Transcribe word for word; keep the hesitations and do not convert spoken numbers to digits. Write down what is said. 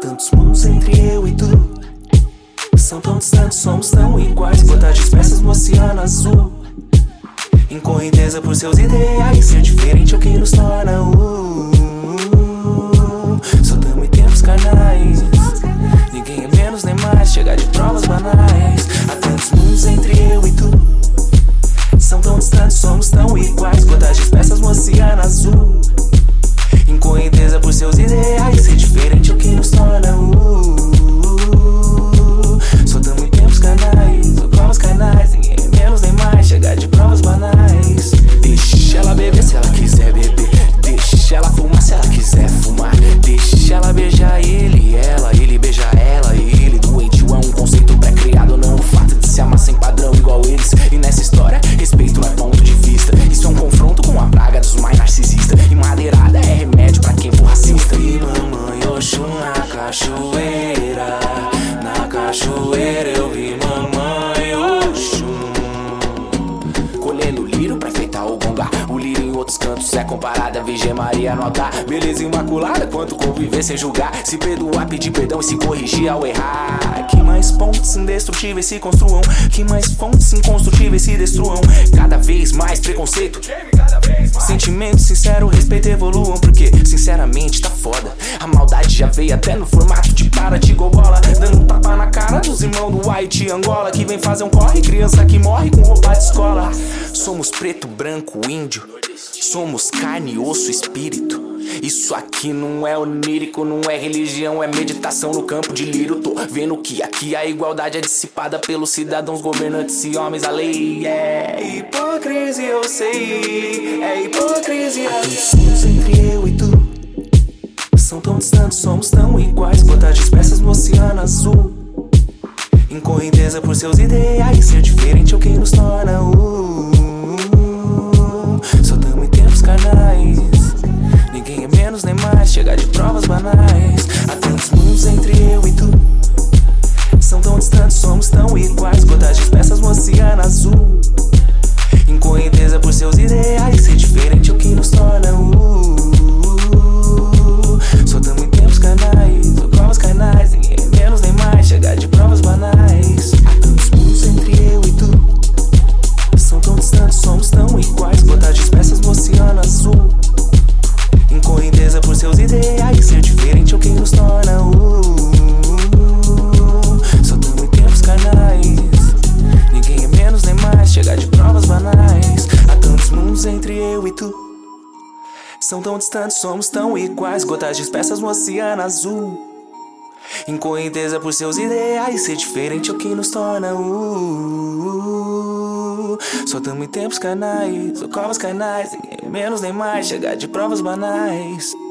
tantos mundos entre eu e tu. São tão distantes, somos tão iguais. Gotas dispersas no oceano azul. Em correnteza por seus ideais. Ser diferente é o que nos torna uh, Só tamo em tempos carnais. Ninguém é menos nem mais. Chegar de provas banais. Há tantos mundos entre eu e tu. São tão distantes, somos tão iguais. Gotas dispersas no oceano azul. Em correnteza por seus ideais. Ser diferente é o que nos torna uh, Só tamo em tempos carnais. Ou provas carnais. Ninguém é menos nem mais. Chegar de provas banais. Deixa ela beber se ela quiser beber. Deixa ela fumar se ela quiser fumar. Deixa ela beijar ele e ela. Ele beija ela e ele. Doentio é um conceito pré-criado, não o fato de se amar sem padrão igual eles. E nessa história, respeito não é ponto de vista. Isso é um confronto com a praga dos mais narcisistas. E madeirada é remédio pra quem for racista. E mamãe Oxum na cachoeira. Na cachoeira eu vi mamãe Oxum colhendo lírio pra enfeitar o gonga. O lírio em outros cantos é comparado a Virgem Maria no altar. Beleza imaculada, quanto conviver sem julgar. Se perdoar, pedir perdão e se corrigir ao errar. Que mais pontes indestrutíveis se construam. Que mais fontes inconstrutíveis se destruam. Cada vez mais preconceito, sentimento sincero, respeito evoluam. Porque sinceramente tá foda. A maldade já veio até no formato de para de gogola. Dando um tapa na cara dos irmãos do Haiti e Angola. Que vem fazer um corre, criança que morre com roupa de escola. Somos preto, branco, índio. Somos carne, osso, espírito. Isso aqui não é onírico, não é religião, é meditação no campo de lírio. Tô vendo que aqui a igualdade é dissipada pelos cidadãos, governantes e homens. A lei é hipocrisia, eu sei. É hipocrisia. Há tantos mundos entre eu e tu. São tão distantes, somos tão iguais. Gotas dispersas no oceano azul. Em correnteza por seus ideais. Ser diferente é o que nos torna uh, Só tamo em tempos carnais. Ninguém é menos nem mais. Chegar de provas banais. Há tantos mundos entre eu e tu. São tão distantes, somos tão iguais. Gotas dispersas no oceano azul. Em correnteza por seus ideais. Ser diferente é o que nos torna uh, Só tamo em tempos carnais. Ou provas carnais. Ninguém é menos nem mais. Chegar de provas banais. Há tantos mundos entre eu e tu. São tão distantes, somos tão iguais. Gotas dispersas no oceano azul. Em correnteza por seus ideais. Ser diferente é o que nos torna uh, Só tamo em tempos carnais. Ninguém é menos nem mais. Chegar de provas banais. Há tantos mundos entre eu e tu. São tão distantes, somos tão iguais. Gotas dispersas no oceano azul. Em correnteza por seus ideais. Ser diferente é o que nos torna uh, Só tamo em tempos carnais. Ou covas carnais. Ninguém é menos nem mais. Chegar de provas banais.